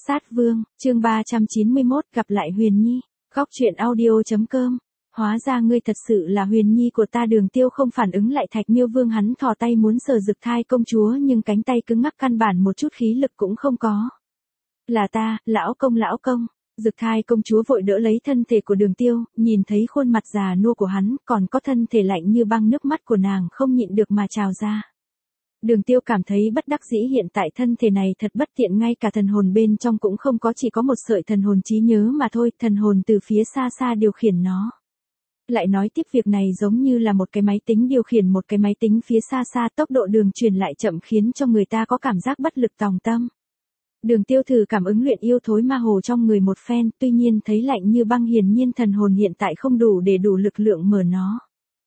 Sát Vương, chương 391, gặp lại Huyền Nhi. Góc truyện audio.com. Hóa ra ngươi thật sự là Huyền Nhi của ta. Đường Tiêu không phản ứng lại Thạch Miêu Vương, hắn thò tay muốn sờ Dực Thai công chúa nhưng cánh tay cứng ngắc, căn bản một chút khí lực cũng không có. Là ta, lão công. Dực Thai công chúa vội đỡ lấy thân thể của Đường Tiêu, nhìn thấy khuôn mặt già nua của hắn, còn có thân thể lạnh như băng, nước mắt của nàng không nhịn được mà trào ra. Đường Tiêu cảm thấy bất đắc dĩ, hiện tại thân thể này thật bất tiện, ngay cả thần hồn bên trong cũng không có, chỉ có một sợi thần hồn trí nhớ mà thôi, thần hồn từ phía xa xa điều khiển nó. Lại nói tiếp, việc này giống như là một cái máy tính điều khiển một cái máy tính phía xa xa, tốc độ đường truyền lại chậm khiến cho người ta có cảm giác bất lực tòng tâm. Đường Tiêu thử cảm ứng luyện yêu thối ma hồ trong người một phen, tuy nhiên thấy lạnh như băng, hiển nhiên thần hồn hiện tại không đủ để đủ lực lượng mở nó.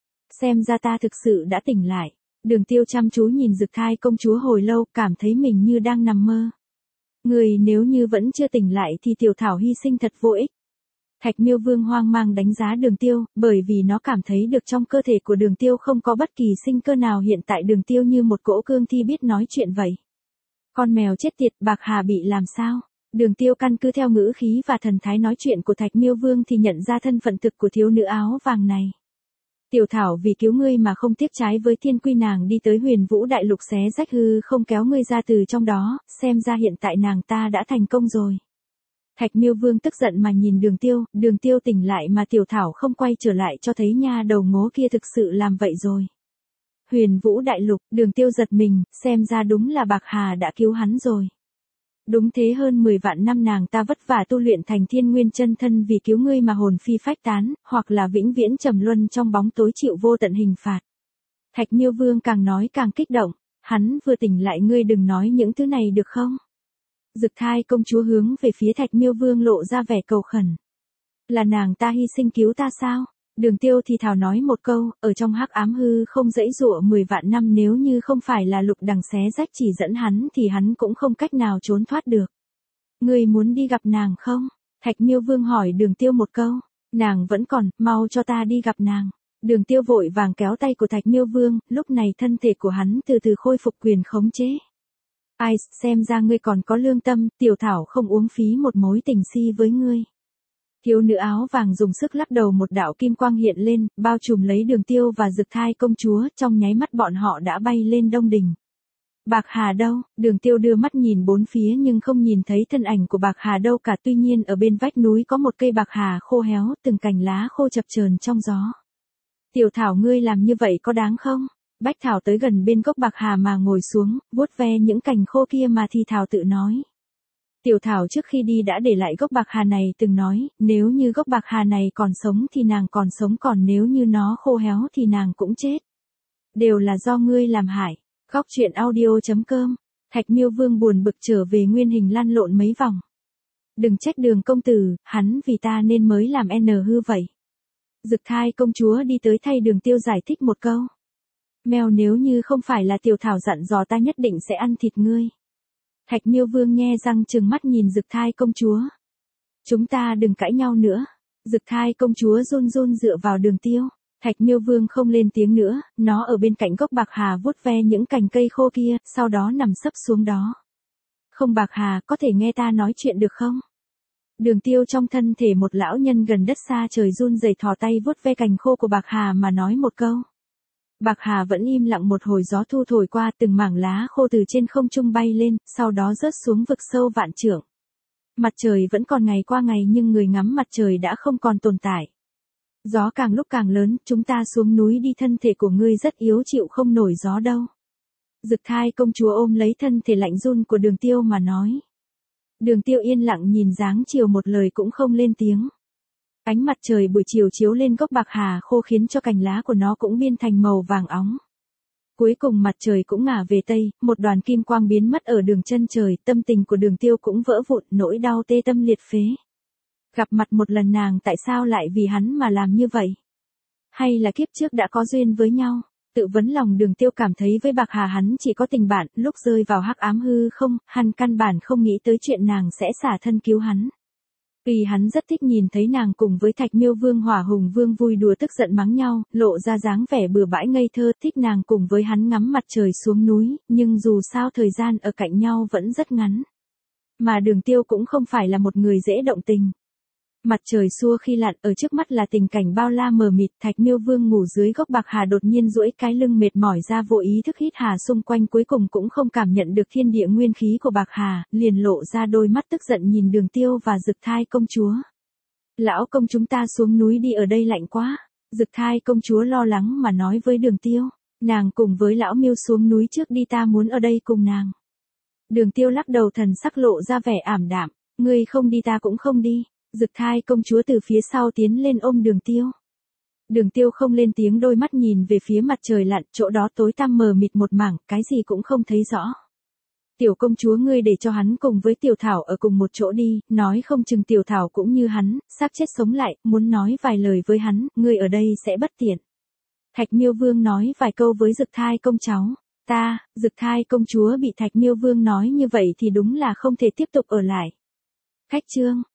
Xem ra ta thực sự đã tỉnh lại. Đường Tiêu chăm chú nhìn Dực Thai công chúa hồi lâu, cảm thấy mình như đang nằm mơ. Người nếu như vẫn chưa tỉnh lại thì tiểu thảo hy sinh thật vô ích. Thạch Miêu Vương hoang mang đánh giá Đường Tiêu, bởi vì nó cảm thấy được trong cơ thể của Đường Tiêu không có bất kỳ sinh cơ nào, hiện tại Đường Tiêu như một cỗ cương thi biết nói chuyện vậy. Con mèo chết tiệt, Bạc Hà bị làm sao? Đường Tiêu căn cứ theo ngữ khí và thần thái nói chuyện của Thạch Miêu Vương thì nhận ra thân phận thực của thiếu nữ áo vàng này. Tiểu thảo vì cứu ngươi mà không tiếc trái với thiên quy, nàng đi tới Huyền Vũ Đại Lục xé rách hư không kéo ngươi ra từ trong đó, xem ra hiện tại nàng ta đã thành công rồi. Thạch Miêu Vương tức giận mà nhìn Đường Tiêu tỉnh lại mà tiểu thảo không quay trở lại, cho thấy nha đầu ngố kia thực sự làm vậy rồi. Huyền Vũ Đại Lục, Đường Tiêu giật mình, xem ra đúng là Bạc Hà đã cứu hắn rồi. Đúng thế, hơn 10 vạn năm nàng ta vất vả tu luyện thành Thiên Nguyên chân thân vì cứu ngươi mà hồn phi phách tán, hoặc là vĩnh viễn trầm luân trong bóng tối chịu vô tận hình phạt. Thạch Miêu Vương càng nói càng kích động, hắn vừa tỉnh lại, ngươi đừng nói những thứ này được không? Dực Thai công chúa hướng về phía Thạch Miêu Vương lộ ra vẻ cầu khẩn. Là nàng ta hy sinh cứu ta sao? Đường Tiêu thì thào nói một câu, ở trong hắc ám hư không dãy dụa 10 vạn năm, nếu như không phải là Lục Đằng xé rách chỉ dẫn hắn thì hắn cũng không cách nào trốn thoát được. Ngươi muốn đi gặp nàng không? Thạch Miêu Vương hỏi Đường Tiêu một câu. Nàng vẫn còn, mau cho ta đi gặp nàng. Đường Tiêu vội vàng kéo tay của Thạch Miêu Vương, lúc này thân thể của hắn từ từ khôi phục quyền khống chế. Ai, xem ra ngươi còn có lương tâm, tiểu thảo không uống phí một mối tình si với ngươi. Thiếu nữ áo vàng dùng sức lắc đầu, một đạo kim quang hiện lên, bao trùm lấy Đường Tiêu và Dực Thai công chúa, trong nháy mắt bọn họ đã bay lên Đông Đình. Bạc Hà đâu? Đường Tiêu đưa mắt nhìn bốn phía nhưng không nhìn thấy thân ảnh của Bạc Hà đâu cả, tuy nhiên ở bên vách núi có một cây bạc hà khô héo, từng cành lá khô chập chờn trong gió. Tiểu thảo, ngươi làm như vậy có đáng không? Bách Thảo tới gần bên gốc bạc hà mà ngồi xuống, vuốt ve những cành khô kia mà thì thào tự nói. Tiểu thảo trước khi đi đã để lại gốc bạc hà này, từng nói, nếu như gốc bạc hà này còn sống thì nàng còn sống, còn nếu như nó khô héo thì nàng cũng chết. Đều là do ngươi làm hại. Góc truyện audio.com. Thạch Miêu Vương buồn bực trở về nguyên hình, lăn lộn mấy vòng. Đừng trách Đường công tử, hắn vì ta nên mới làm hư vậy. Dực Thai công chúa đi tới thay Đường Tiêu giải thích một câu. Mèo, nếu như không phải là tiểu thảo dặn dò, ta nhất định sẽ ăn thịt ngươi. Thạch Miêu Vương nhe răng trừng mắt nhìn Dực Thai công chúa. Chúng ta đừng cãi nhau nữa. Dực Thai công chúa run run dựa vào Đường Tiêu. Thạch Miêu Vương không lên tiếng nữa, nó ở bên cạnh gốc bạc hà vuốt ve những cành cây khô kia, sau đó nằm sấp xuống đó. Không, Bạc Hà, có thể nghe ta nói chuyện được không? Đường Tiêu trong thân thể một lão nhân gần đất xa trời, run rẩy thò tay vuốt ve cành khô của Bạc Hà mà nói một câu. Bạc Hà vẫn im lặng, một hồi gió thu thổi qua, từng mảng lá khô từ trên không trung bay lên, sau đó rớt xuống vực sâu vạn trượng. Mặt trời vẫn còn ngày qua ngày nhưng người ngắm mặt trời đã không còn tồn tại. Gió càng lúc càng lớn, chúng ta xuống núi đi, thân thể của ngươi rất yếu, chịu không nổi gió đâu. Dực Thai công chúa ôm lấy thân thể lạnh run của Đường Tiêu mà nói. Đường Tiêu yên lặng nhìn dáng chiều, một lời cũng không lên tiếng. Ánh mặt trời buổi chiều chiếu lên gốc bạc hà khô khiến cho cành lá của nó cũng biến thành màu vàng óng. Cuối cùng mặt trời cũng ngả về tây, một đoàn kim quang biến mất ở đường chân trời, tâm tình của Đường Tiêu cũng vỡ vụn, nỗi đau tê tâm liệt phế. Gặp mặt một lần nàng tại sao lại vì hắn mà làm như vậy? Hay là kiếp trước đã có duyên với nhau? Tự vấn lòng, Đường Tiêu cảm thấy với Bạc Hà hắn chỉ có tình bạn, lúc rơi vào hắc ám hư không, hắn căn bản không nghĩ tới chuyện nàng sẽ xả thân cứu hắn. Vì hắn rất thích nhìn thấy nàng cùng với Thạch Miêu Vương Hỏa Hùng Vương vui đùa tức giận mắng nhau, lộ ra dáng vẻ bừa bãi ngây thơ, thích nàng cùng với hắn ngắm mặt trời xuống núi, nhưng dù sao thời gian ở cạnh nhau vẫn rất ngắn. Mà Đường Tiêu cũng không phải là một người dễ động tình. Mặt trời xua khi lặn, ở trước mắt là tình cảnh bao la mờ mịt. Thạch Miêu Vương ngủ dưới gốc bạc hà đột nhiên duỗi cái lưng mệt mỏi ra, vô ý thức hít hà xung quanh, cuối cùng cũng không cảm nhận được thiên địa nguyên khí của bạc hà, liền lộ ra đôi mắt tức giận nhìn Đường Tiêu và Dực Thai công chúa. Lão công, chúng ta xuống núi đi, ở đây lạnh quá. Dực Thai công chúa lo lắng mà nói với Đường Tiêu. Nàng cùng với lão Miêu xuống núi trước đi, ta muốn ở đây cùng nàng. Đường Tiêu lắc đầu, thần sắc lộ ra vẻ ảm đạm. Ngươi không đi ta cũng không đi. Dực Thai công chúa từ phía sau tiến lên ôm Đường Tiêu. Đường Tiêu không lên tiếng, đôi mắt nhìn về phía mặt trời lặn, chỗ đó tối tăm mờ mịt một mảng, cái gì cũng không thấy rõ. Tiểu công chúa, ngươi để cho hắn cùng với Tiểu Thảo ở cùng một chỗ đi, nói không chừng Tiểu Thảo cũng như hắn, xác chết sống lại, muốn nói vài lời với hắn, ngươi ở đây sẽ bất tiện. Thạch Miêu Vương nói vài câu với Dực Thai công cháu. Dực Thai công chúa bị Thạch Miêu Vương nói như vậy thì đúng là không thể tiếp tục ở lại. Khách trương.